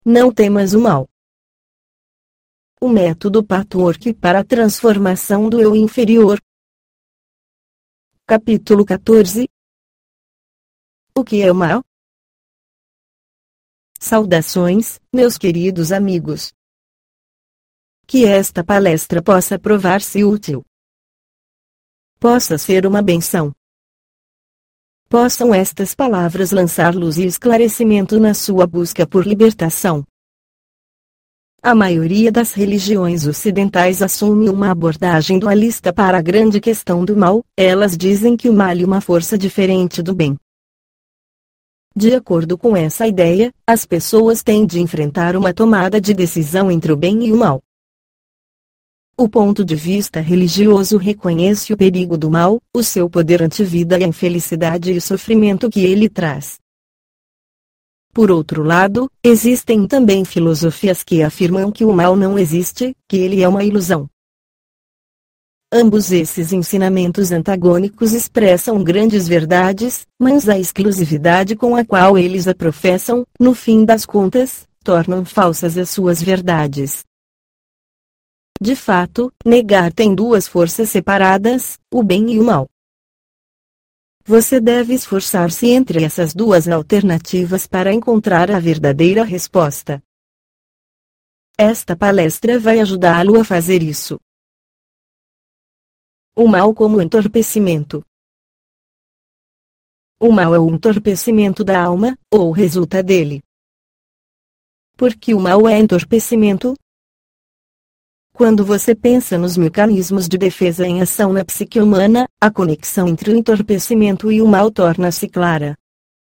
Não temas o mal. O método Patchwork para a transformação do eu inferior. Capítulo 14. O que é o mal? Saudações, meus queridos amigos. Que esta palestra possa provar-se útil. Possa ser uma benção. Possam estas palavras lançar luz e esclarecimento na sua busca por libertação. A maioria das religiões ocidentais assume uma abordagem dualista para a grande questão do mal. Elas dizem que o mal é uma força diferente do bem. De acordo com essa ideia, as pessoas têm de enfrentar uma tomada de decisão entre o bem e o mal. O ponto de vista religioso reconhece o perigo do mal, o seu poder anti-vida e a infelicidade e o sofrimento que ele traz. Por outro lado, existem também filosofias que afirmam que o mal não existe, que ele é uma ilusão. Ambos esses ensinamentos antagônicos expressam grandes verdades, mas a exclusividade com a qual eles a professam, no fim das contas, tornam falsas as suas verdades. De fato, negar tem duas forças separadas, o bem e o mal. Você deve esforçar-se entre essas duas alternativas para encontrar a verdadeira resposta. Esta palestra vai ajudá-lo a fazer isso. O mal como entorpecimento. O mal é o entorpecimento da alma, ou resulta dele. Por que o mal é entorpecimento? Quando você pensa nos mecanismos de defesa em ação na psique humana, a conexão entre o entorpecimento e o mal torna-se clara.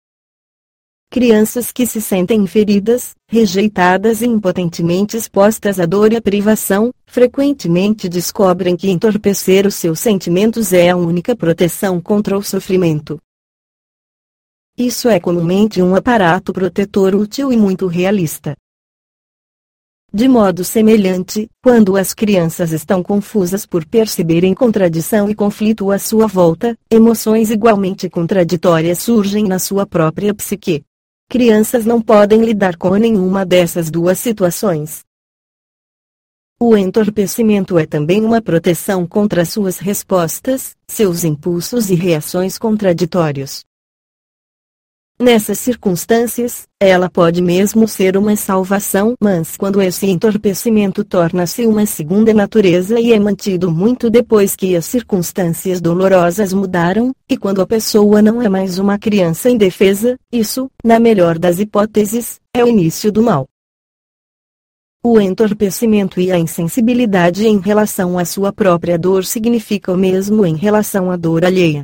Crianças que se sentem feridas, rejeitadas e impotentemente expostas à dor e à privação, frequentemente descobrem que entorpecer os seus sentimentos é a única proteção contra o sofrimento. Isso é comumente um aparato protetor útil e muito realista. De modo semelhante, quando as crianças estão confusas por perceberem contradição e conflito à sua volta, emoções igualmente contraditórias surgem na sua própria psique. Crianças não podem lidar com nenhuma dessas duas situações. O entorpecimento é também uma proteção contra suas respostas, seus impulsos e reações contraditórios. Nessas circunstâncias, ela pode mesmo ser uma salvação, mas quando esse entorpecimento torna-se uma segunda natureza e é mantido muito depois que as circunstâncias dolorosas mudaram, e quando a pessoa não é mais uma criança indefesa, isso, na melhor das hipóteses, é o início do mal. O entorpecimento e a insensibilidade em relação à sua própria dor significam o mesmo em relação à dor alheia.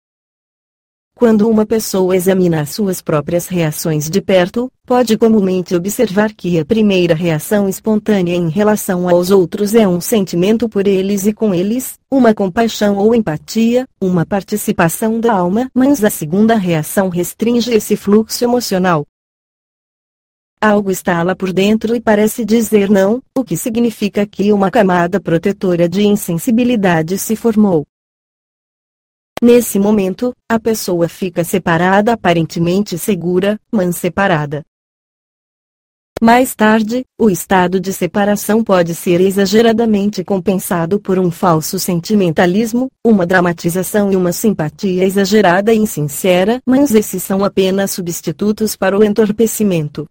Quando uma pessoa examina as suas próprias reações de perto, pode comumente observar que a primeira reação espontânea em relação aos outros é um sentimento por eles e com eles, uma compaixão ou empatia, uma participação da alma, mas a segunda reação restringe esse fluxo emocional. Algo está lá por dentro e parece dizer não, o que significa que uma camada protetora de insensibilidade se formou. Nesse momento, a pessoa fica separada, aparentemente segura, mas separada. Mais tarde, o estado de separação pode ser exageradamente compensado por um falso sentimentalismo, uma dramatização e uma simpatia exagerada e insincera, mas esses são apenas substitutos para o entorpecimento.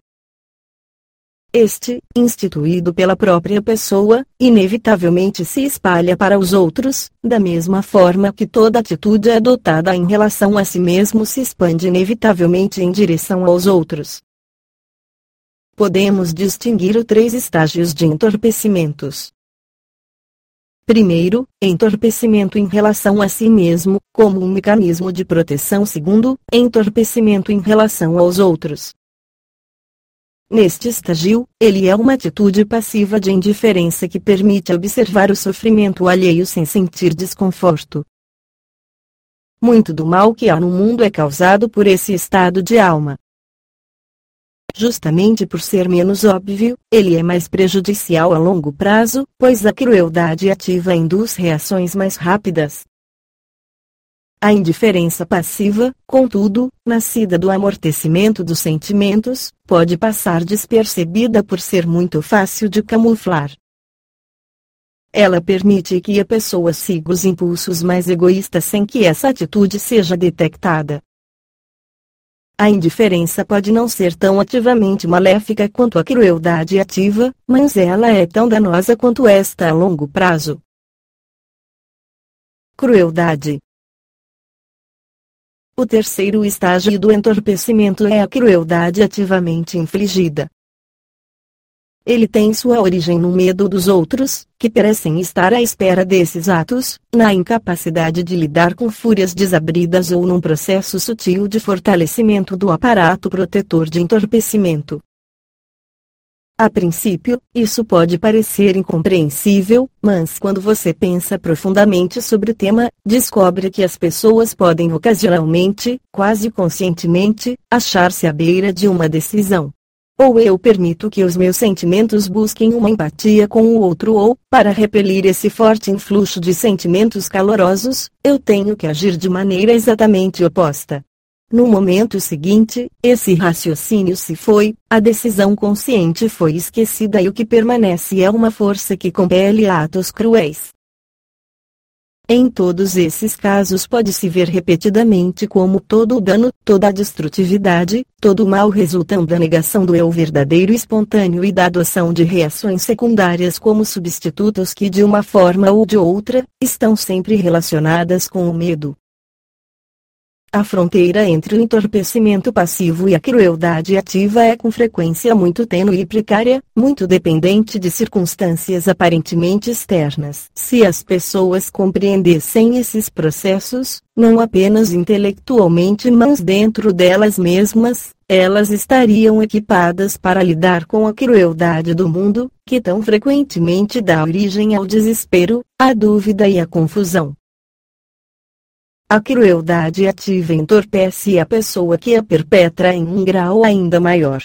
Este, instituído pela própria pessoa, inevitavelmente se espalha para os outros, da mesma forma que toda atitude adotada em relação a si mesmo se expande inevitavelmente em direção aos outros. Podemos distinguir os 3 estágios de entorpecimentos. Primeiro, entorpecimento em relação a si mesmo, como um mecanismo de proteção. Segundo, entorpecimento em relação aos outros. Neste estágio, ele é uma atitude passiva de indiferença que permite observar o sofrimento alheio sem sentir desconforto. Muito do mal que há no mundo é causado por esse estado de alma. Justamente por ser menos óbvio, ele é mais prejudicial a longo prazo, pois a crueldade ativa induz reações mais rápidas. A indiferença passiva, contudo, nascida do amortecimento dos sentimentos, pode passar despercebida por ser muito fácil de camuflar. Ela permite que a pessoa siga os impulsos mais egoístas sem que essa atitude seja detectada. A indiferença pode não ser tão ativamente maléfica quanto a crueldade ativa, mas ela é tão danosa quanto esta a longo prazo. Crueldade. O terceiro estágio do entorpecimento é a crueldade ativamente infligida. Ele tem sua origem no medo dos outros, que parecem estar à espera desses atos, na incapacidade de lidar com fúrias desabridas ou num processo sutil de fortalecimento do aparato protetor de entorpecimento. A princípio, isso pode parecer incompreensível, mas quando você pensa profundamente sobre o tema, descobre que as pessoas podem ocasionalmente, quase conscientemente, achar-se à beira de uma decisão. Ou eu permito que os meus sentimentos busquem uma empatia com o outro, ou, para repelir esse forte influxo de sentimentos calorosos, eu tenho que agir de maneira exatamente oposta. No momento seguinte, esse raciocínio se foi, a decisão consciente foi esquecida e o que permanece é uma força que compele atos cruéis. Em todos esses casos pode-se ver repetidamente como todo o dano, toda a destrutividade, todo o mal resultam da negação do eu verdadeiro e espontâneo e da adoção de reações secundárias como substitutos que de uma forma ou de outra, estão sempre relacionadas com o medo. A fronteira entre o entorpecimento passivo e a crueldade ativa é com frequência muito tênue e precária, muito dependente de circunstâncias aparentemente externas. Se as pessoas compreendessem esses processos, não apenas intelectualmente mas dentro delas mesmas, elas estariam equipadas para lidar com a crueldade do mundo, que tão frequentemente dá origem ao desespero, à dúvida e à confusão. A crueldade ativa entorpece a pessoa que a perpetra em um grau ainda maior.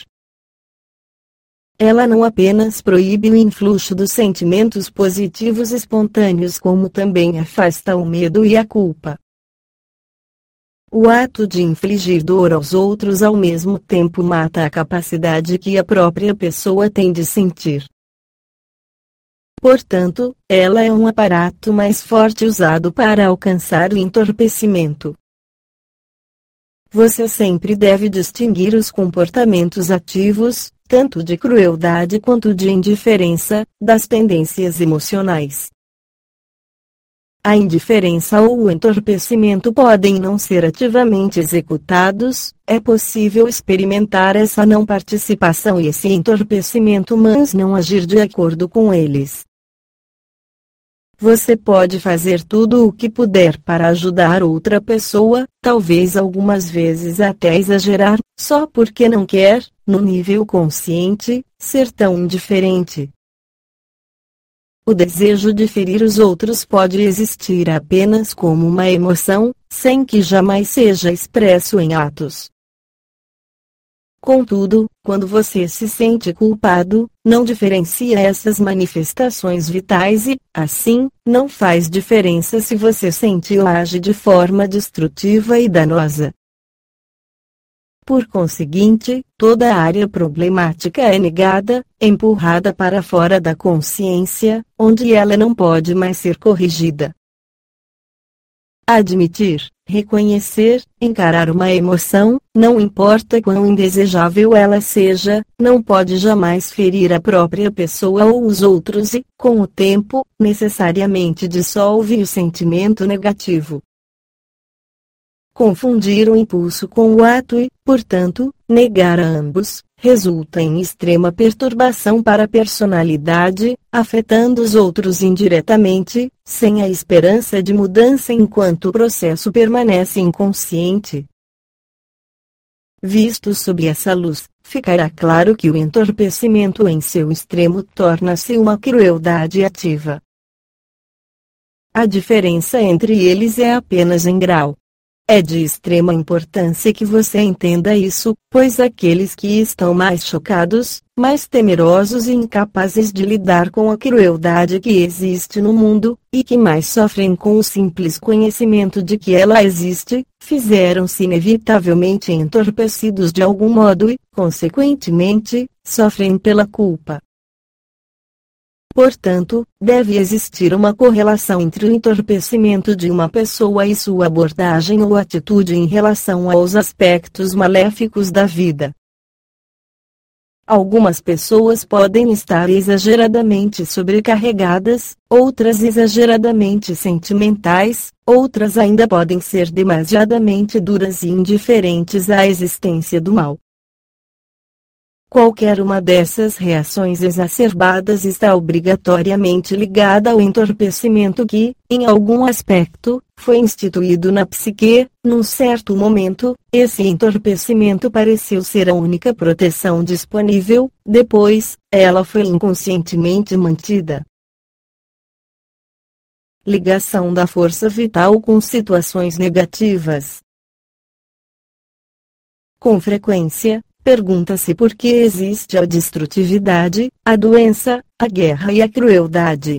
Ela não apenas proíbe o influxo dos sentimentos positivos espontâneos, como também afasta o medo e a culpa. O ato de infligir dor aos outros ao mesmo tempo mata a capacidade que a própria pessoa tem de sentir. Portanto, ela é um aparato mais forte usado para alcançar o entorpecimento. Você sempre deve distinguir os comportamentos ativos, tanto de crueldade quanto de indiferença, das tendências emocionais. A indiferença ou o entorpecimento podem não ser ativamente executados, é possível experimentar essa não participação e esse entorpecimento mas não agir de acordo com eles. Você pode fazer tudo o que puder para ajudar outra pessoa, talvez algumas vezes até exagerar, só porque não quer, no nível consciente, ser tão indiferente. O desejo de ferir os outros pode existir apenas como uma emoção, sem que jamais seja expresso em atos. Contudo, quando você se sente culpado, não diferencia essas manifestações vitais e, assim, não faz diferença se você sente ou age de forma destrutiva e danosa. Por conseguinte, toda a área problemática é negada, empurrada para fora da consciência, onde ela não pode mais ser corrigida. Admitir, reconhecer, encarar uma emoção, não importa quão indesejável ela seja, não pode jamais ferir a própria pessoa ou os outros e, com o tempo, necessariamente dissolve o sentimento negativo. Confundir o impulso com o ato e, portanto, negar a ambos, resulta em extrema perturbação para a personalidade, afetando os outros indiretamente, sem a esperança de mudança enquanto o processo permanece inconsciente. Visto sob essa luz, ficará claro que o entorpecimento em seu extremo torna-se uma crueldade ativa. A diferença entre eles é apenas em grau. É de extrema importância que você entenda isso, pois aqueles que estão mais chocados, mais temerosos e incapazes de lidar com a crueldade que existe no mundo, e que mais sofrem com o simples conhecimento de que ela existe, fizeram-se inevitavelmente entorpecidos de algum modo e, consequentemente, sofrem pela culpa. Portanto, deve existir uma correlação entre o entorpecimento de uma pessoa e sua abordagem ou atitude em relação aos aspectos maléficos da vida. Algumas pessoas podem estar exageradamente sobrecarregadas, outras exageradamente sentimentais, outras ainda podem ser demasiadamente duras e indiferentes à existência do mal. Qualquer uma dessas reações exacerbadas está obrigatoriamente ligada ao entorpecimento que, em algum aspecto, foi instituído na psique. Num certo momento, esse entorpecimento pareceu ser a única proteção disponível, depois, ela foi inconscientemente mantida. Ligação da força vital com situações negativas. Com frequência, pergunta-se por que existe a destrutividade, a doença, a guerra e a crueldade.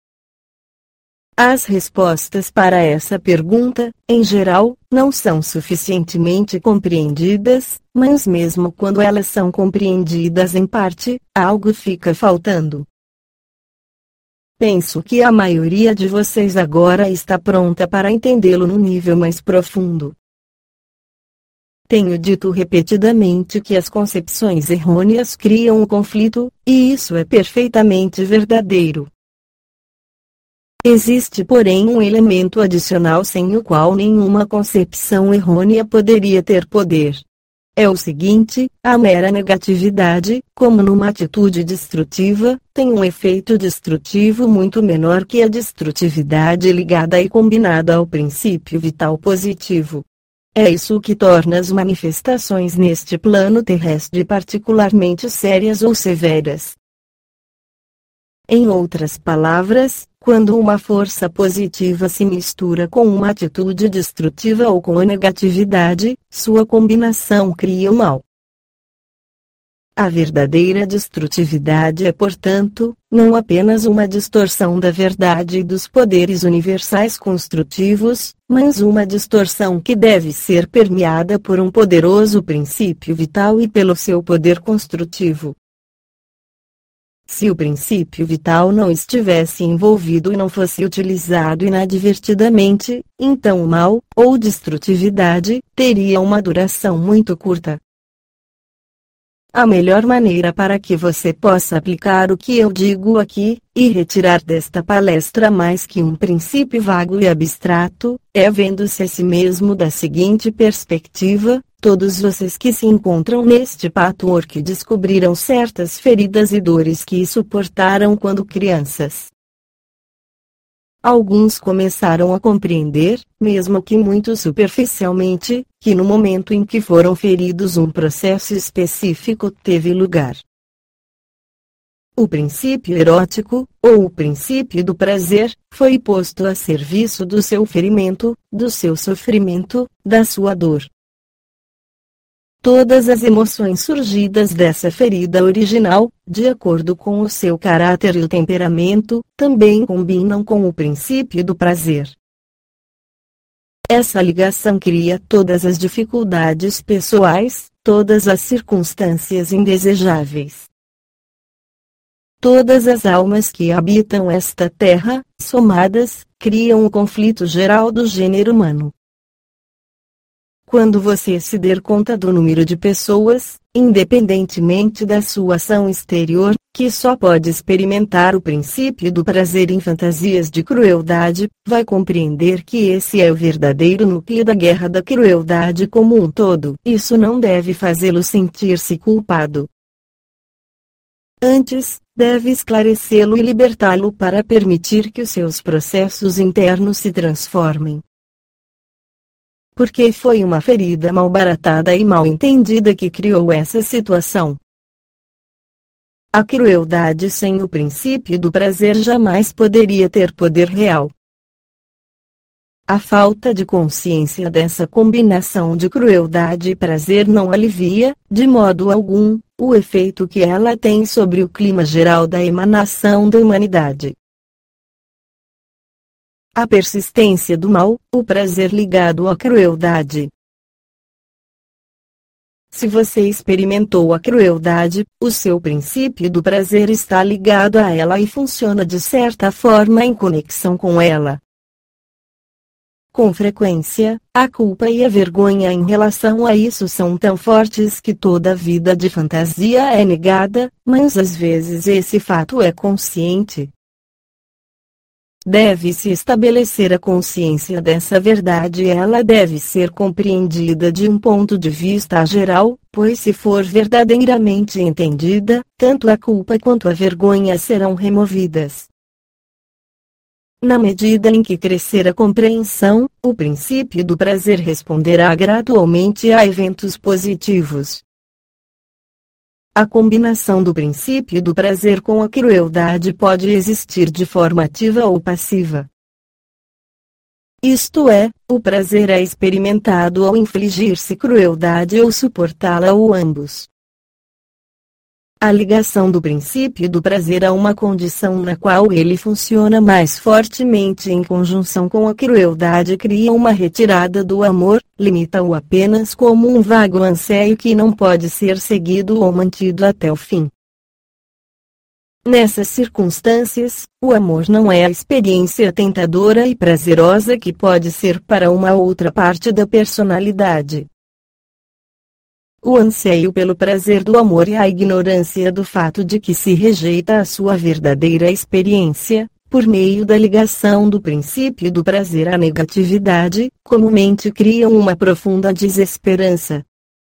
As respostas para essa pergunta, em geral, não são suficientemente compreendidas, mas mesmo quando elas são compreendidas em parte, algo fica faltando. Penso que a maioria de vocês agora está pronta para entendê-lo no nível mais profundo. Tenho dito repetidamente que as concepções errôneas criam um conflito, e isso é perfeitamente verdadeiro. Existe, porém, um elemento adicional sem o qual nenhuma concepção errônea poderia ter poder. É o seguinte: a mera negatividade, como numa atitude destrutiva, tem um efeito destrutivo muito menor que a destrutividade ligada e combinada ao princípio vital positivo. É isso que torna as manifestações neste plano terrestre particularmente sérias ou severas. Em outras palavras, quando uma força positiva se mistura com uma atitude destrutiva ou com a negatividade, sua combinação cria o mal. A verdadeira destrutividade é, portanto, não apenas uma distorção da verdade e dos poderes universais construtivos, mas uma distorção que deve ser permeada por um poderoso princípio vital e pelo seu poder construtivo. Se o princípio vital não estivesse envolvido e não fosse utilizado inadvertidamente, então o mal, ou destrutividade, teria uma duração muito curta. A melhor maneira para que você possa aplicar o que eu digo aqui, e retirar desta palestra mais que um princípio vago e abstrato, é vendo-se a si mesmo da seguinte perspectiva: todos vocês que se encontram neste patchwork descobriram certas feridas e dores que suportaram quando crianças. Alguns começaram a compreender, mesmo que muito superficialmente, que no momento em que foram feridos um processo específico teve lugar. O princípio erótico, ou o princípio do prazer, foi posto a serviço do seu ferimento, do seu sofrimento, da sua dor. Todas as emoções surgidas dessa ferida original, de acordo com o seu caráter e o temperamento, também combinam com o princípio do prazer. Essa ligação cria todas as dificuldades pessoais, todas as circunstâncias indesejáveis. Todas as almas que habitam esta terra, somadas, criam o conflito geral do gênero humano. Quando você se der conta do número de pessoas, independentemente da sua ação exterior, que só pode experimentar o princípio do prazer em fantasias de crueldade, vai compreender que esse é o verdadeiro núcleo da guerra da crueldade como um todo. Isso não deve fazê-lo sentir-se culpado. Antes, deve esclarecê-lo e libertá-lo para permitir que os seus processos internos se transformem. Porque foi uma ferida mal baratada e mal entendida que criou essa situação. A crueldade sem o princípio do prazer jamais poderia ter poder real. A falta de consciência dessa combinação de crueldade e prazer não alivia, de modo algum, o efeito que ela tem sobre o clima geral da emanação da humanidade. A persistência do mal, o prazer ligado à crueldade. Se você experimentou a crueldade, o seu princípio do prazer está ligado a ela e funciona de certa forma em conexão com ela. Com frequência, a culpa e a vergonha em relação a isso são tão fortes que toda a vida de fantasia é negada, mas às vezes esse fato é consciente. Deve-se estabelecer a consciência dessa verdade e ela deve ser compreendida de um ponto de vista geral, pois se for verdadeiramente entendida, tanto a culpa quanto a vergonha serão removidas. Na medida em que crescer a compreensão, o princípio do prazer responderá gradualmente a eventos positivos. A combinação do princípio do prazer com a crueldade pode existir de forma ativa ou passiva. Isto é, o prazer é experimentado ao infligir-se crueldade ou suportá-la ou ambos. A ligação do princípio do prazer a uma condição na qual ele funciona mais fortemente em conjunção com a crueldade cria uma retirada do amor, limita-o apenas como um vago anseio que não pode ser seguido ou mantido até o fim. Nessas circunstâncias, o amor não é a experiência tentadora e prazerosa que pode ser para uma outra parte da personalidade. O anseio pelo prazer do amor e a ignorância do fato de que se rejeita a sua verdadeira experiência, por meio da ligação do princípio do prazer à negatividade, comumente criam uma profunda desesperança.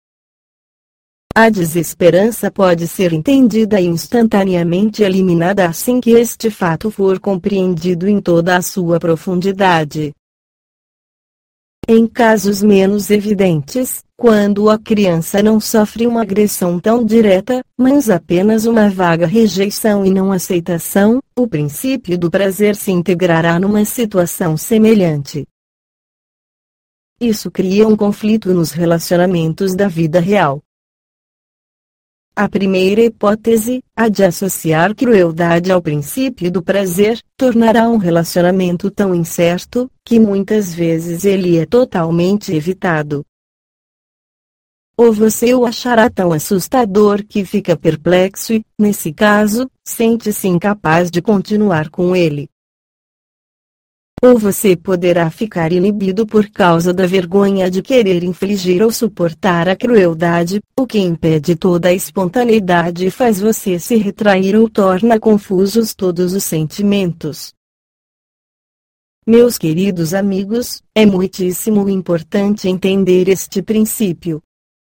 A desesperança pode ser entendida e instantaneamente eliminada assim que este fato for compreendido em toda a sua profundidade. Em casos menos evidentes, quando a criança não sofre uma agressão tão direta, mas apenas uma vaga rejeição e não aceitação, o princípio do prazer se integrará numa situação semelhante. Isso cria um conflito nos relacionamentos da vida real. A primeira hipótese, a de associar crueldade ao princípio do prazer, tornará um relacionamento tão incerto, que muitas vezes ele é totalmente evitado. Ou você o achará tão assustador que fica perplexo e, nesse caso, sente-se incapaz de continuar com ele. Ou você poderá ficar inibido por causa da vergonha de querer infligir ou suportar a crueldade, o que impede toda a espontaneidade e faz você se retrair ou torna confusos todos os sentimentos. Meus queridos amigos, é muitíssimo importante entender este princípio.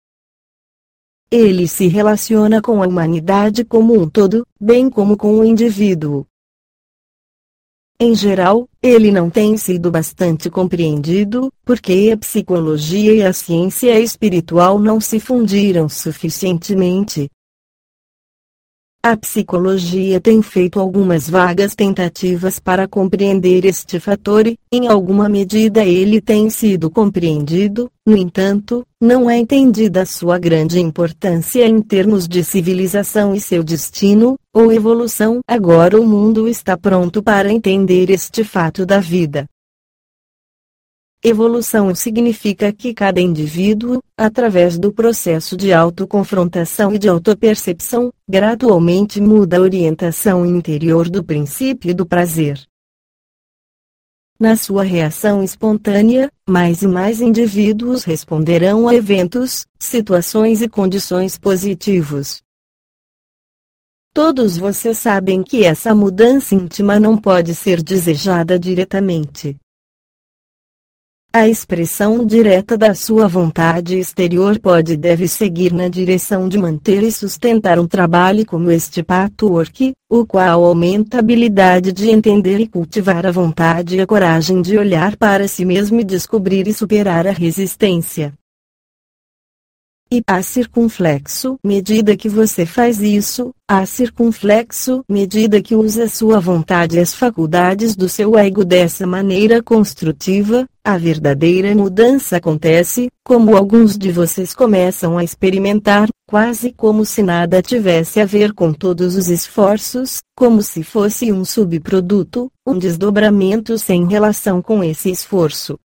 Ele se relaciona com a humanidade como um todo, bem como com o indivíduo. Em geral, ele não tem sido bastante compreendido, porque a psicologia e a ciência espiritual não se fundiram suficientemente. A psicologia tem feito algumas vagas tentativas para compreender este fator e, em alguma medida ele tem sido compreendido, no entanto, não é entendida sua grande importância em termos de civilização e seu destino, ou evolução. Agora o mundo está pronto para entender este fato da vida. Evolução significa que cada indivíduo, através do processo de autoconfrontação e de autopercepção, gradualmente muda a orientação interior do princípio do prazer. Na sua reação espontânea, mais e mais indivíduos responderão a eventos, situações e condições positivos. Todos vocês sabem que essa mudança íntima não pode ser desejada diretamente. A expressão direta da sua vontade exterior pode e deve seguir na direção de manter e sustentar um trabalho como este patchwork, o qual aumenta a habilidade de entender e cultivar a vontade e a coragem de olhar para si mesmo e descobrir e superar a resistência. E a circunflexo, medida que você faz isso, a circunflexo, medida que usa sua vontade e as faculdades do seu ego dessa maneira construtiva, A verdadeira mudança acontece, como alguns de vocês começam a experimentar, quase como se nada tivesse a ver com todos os esforços, como se fosse um subproduto, um desdobramento sem relação com esse esforço.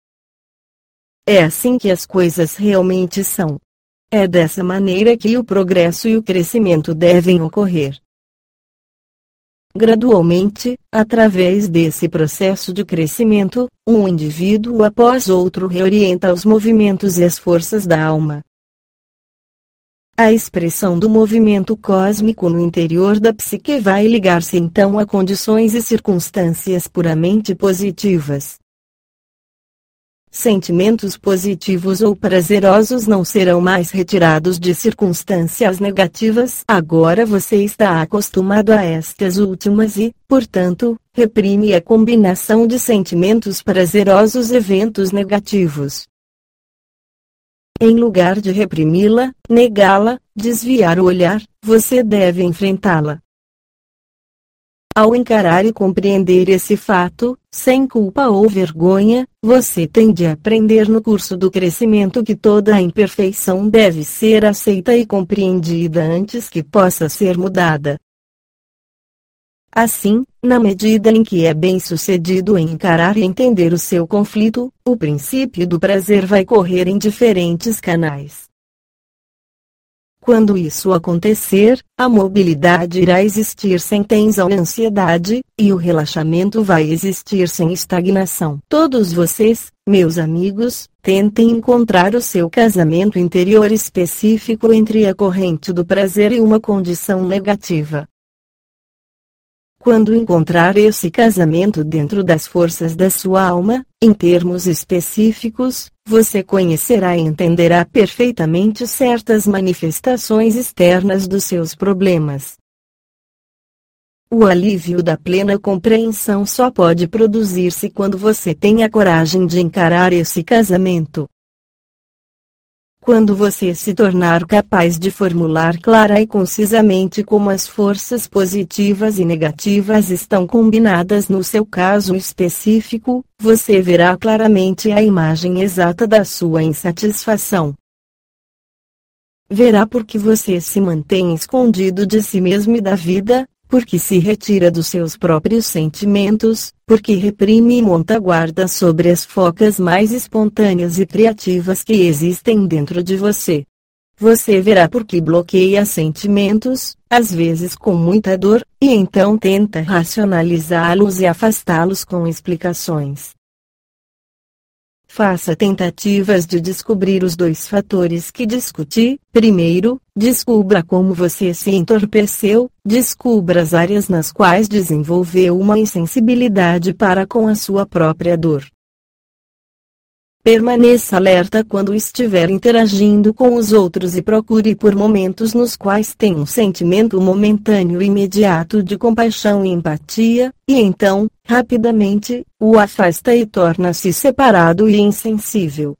É assim que as coisas realmente são. É dessa maneira que o progresso e o crescimento devem ocorrer. Gradualmente, através desse processo de crescimento, um indivíduo após outro reorienta os movimentos e as forças da alma. A expressão do movimento cósmico no interior da psique vai ligar-se então a condições e circunstâncias puramente positivas. Sentimentos positivos ou prazerosos não serão mais retirados de circunstâncias negativas. Agora você está acostumado a estas últimas e, portanto, reprime a combinação de sentimentos prazerosos e eventos negativos. Em lugar de reprimi-la, negá-la, desviar o olhar, você deve enfrentá-la. Ao encarar e compreender esse fato, sem culpa ou vergonha, você tem de aprender no curso do crescimento que toda a imperfeição deve ser aceita e compreendida antes que possa ser mudada. Assim, na medida em que é bem-sucedido em encarar e entender o seu conflito, o princípio do prazer vai correr em diferentes canais. Quando isso acontecer, a mobilidade irá existir sem tensão e ansiedade, e o relaxamento vai existir sem estagnação. Todos vocês, meus amigos, tentem encontrar o seu casamento interior específico entre a corrente do prazer e uma condição negativa. Quando encontrar esse casamento dentro das forças da sua alma, em termos específicos, você conhecerá e entenderá perfeitamente certas manifestações externas dos seus problemas. O alívio da plena compreensão só pode produzir-se quando você tem a coragem de encarar esse casamento. Quando você se tornar capaz de formular clara e concisamente como as forças positivas e negativas estão combinadas no seu caso específico, você verá claramente a imagem exata da sua insatisfação. Verá porque você se mantém escondido de si mesmo e da vida, porque se retira dos seus próprios sentimentos, porque reprime e monta guarda sobre as focas mais espontâneas e criativas que existem dentro de você. Você verá porque bloqueia sentimentos, às vezes com muita dor, e então tenta racionalizá-los e afastá-los com explicações. Faça tentativas de descobrir os dois fatores que discuti. Primeiro, descubra como você se entorpeceu, descubra as áreas nas quais desenvolveu uma insensibilidade para com a sua própria dor. Permaneça alerta quando estiver interagindo com os outros e procure por momentos nos quais tem um sentimento momentâneo e imediato de compaixão e empatia, e então, rapidamente, o afasta e torna-se separado e insensível.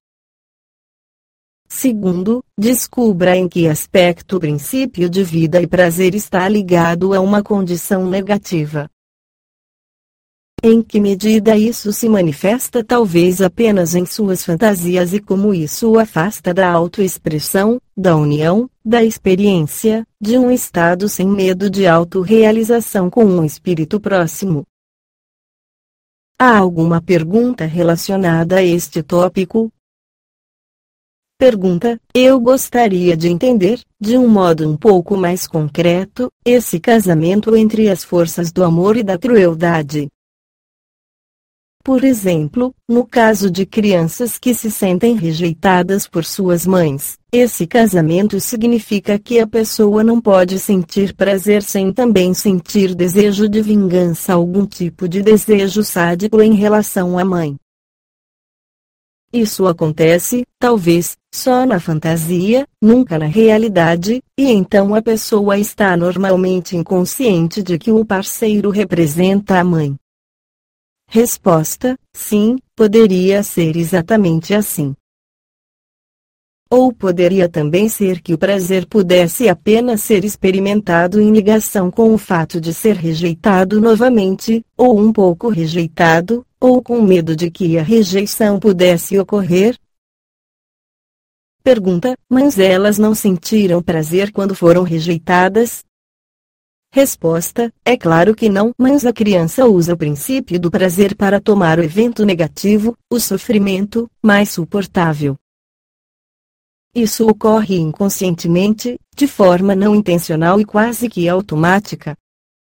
Segundo, descubra em que aspecto o princípio de vida e prazer está ligado a uma condição negativa. Em que medida isso se manifesta talvez apenas em suas fantasias e como isso o afasta da autoexpressão, da união, da experiência, de um estado sem medo de autorrealização com um espírito próximo. Há alguma pergunta relacionada a este tópico? Pergunta: eu gostaria de entender, de um modo um pouco mais concreto, esse casamento entre as forças do amor e da crueldade. Por exemplo, no caso de crianças que se sentem rejeitadas por suas mães, esse casamento significa que a pessoa não pode sentir prazer sem também sentir desejo de vingança, algum tipo de desejo sádico em relação à mãe. Isso acontece, talvez, só na fantasia, nunca na realidade, e então a pessoa está normalmente inconsciente de que o parceiro representa a mãe. Resposta: sim, poderia ser exatamente assim. Ou poderia também ser que o prazer pudesse apenas ser experimentado em ligação com o fato de ser rejeitado novamente, ou um pouco rejeitado, ou com medo de que a rejeição pudesse ocorrer? Pergunta: mas elas não sentiram prazer quando foram rejeitadas? Resposta: é claro que não, mas a criança usa o princípio do prazer para tomar o evento negativo, o sofrimento, mais suportável. Isso ocorre inconscientemente, de forma não intencional e quase que automática.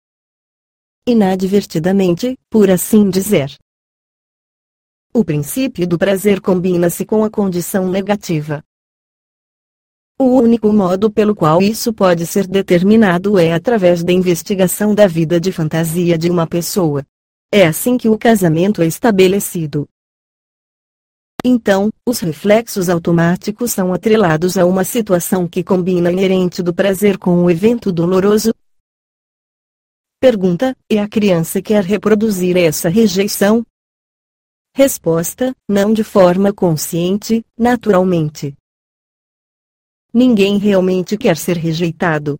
Inadvertidamente, por assim dizer. O princípio do prazer combina-se com a condição negativa. O único modo pelo qual isso pode ser determinado é através da investigação da vida de fantasia de uma pessoa. É assim que o casamento é estabelecido. Então, os reflexos automáticos são atrelados a uma situação que combina a inerente do prazer com o evento doloroso. Pergunta: e a criança quer reproduzir essa rejeição? Resposta: não de forma consciente, naturalmente. Ninguém realmente quer ser rejeitado.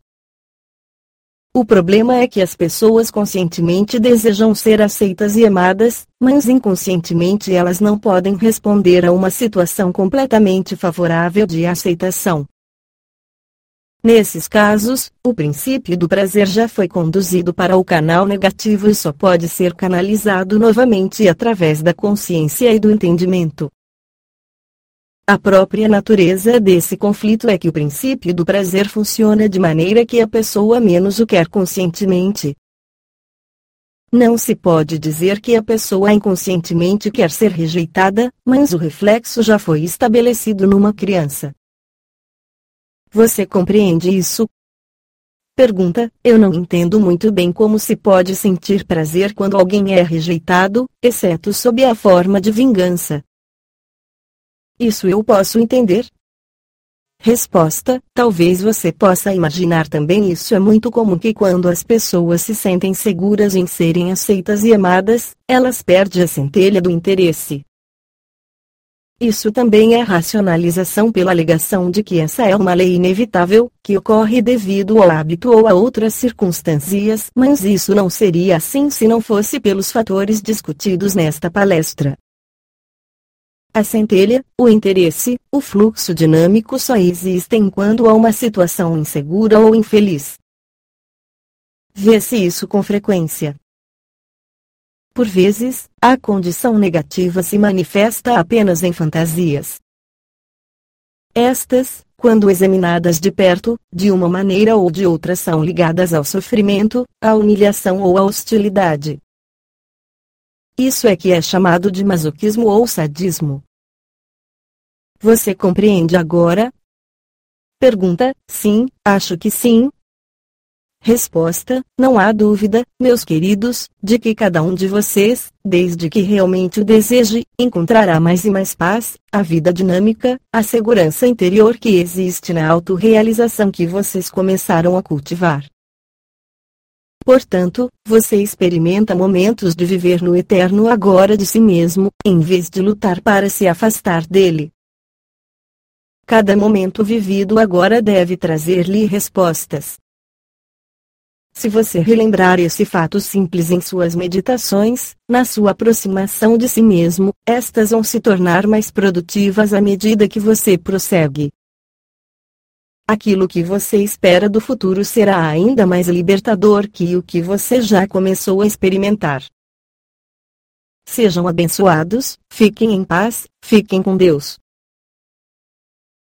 O problema é que as pessoas conscientemente desejam ser aceitas e amadas, mas inconscientemente elas não podem responder a uma situação completamente favorável de aceitação. Nesses casos, o princípio do prazer já foi conduzido para o canal negativo e só pode ser canalizado novamente através da consciência e do entendimento. A própria natureza desse conflito é que o princípio do prazer funciona de maneira que a pessoa menos o quer conscientemente. Não se pode dizer que a pessoa inconscientemente quer ser rejeitada, mas o reflexo já foi estabelecido numa criança. Você compreende isso? Pergunta: eu não entendo muito bem como se pode sentir prazer quando alguém é rejeitado, exceto sob a forma de vingança. Isso eu posso entender? Resposta: talvez você possa imaginar também. Isso é muito comum que quando as pessoas se sentem seguras em serem aceitas e amadas, elas perdem a centelha do interesse. Isso também é racionalização pela alegação de que essa é uma lei inevitável, que ocorre devido ao hábito ou a outras circunstâncias, mas isso não seria assim se não fosse pelos fatores discutidos nesta palestra. A centelha, o interesse, o fluxo dinâmico só existem quando há uma situação insegura ou infeliz. Vê-se isso com frequência. Por vezes, a condição negativa se manifesta apenas em fantasias. Estas, quando examinadas de perto, de uma maneira ou de outra são ligadas ao sofrimento, à humilhação ou à hostilidade. Isso é que é chamado de masoquismo ou sadismo. Você compreende agora? Pergunta: sim, acho que sim. Resposta: não há dúvida, meus queridos, de que cada um de vocês, desde que realmente o deseje, encontrará mais e mais paz, a vida dinâmica, a segurança interior que existe na autorrealização que vocês começaram a cultivar. Portanto, você experimenta momentos de viver no eterno agora de si mesmo, em vez de lutar para se afastar dele. Cada momento vivido agora deve trazer-lhe respostas. Se você relembrar esse fato simples em suas meditações, na sua aproximação de si mesmo, estas vão se tornar mais produtivas à medida que você prossegue. Aquilo que você espera do futuro será ainda mais libertador que o que você já começou a experimentar. Sejam abençoados, fiquem em paz, fiquem com Deus.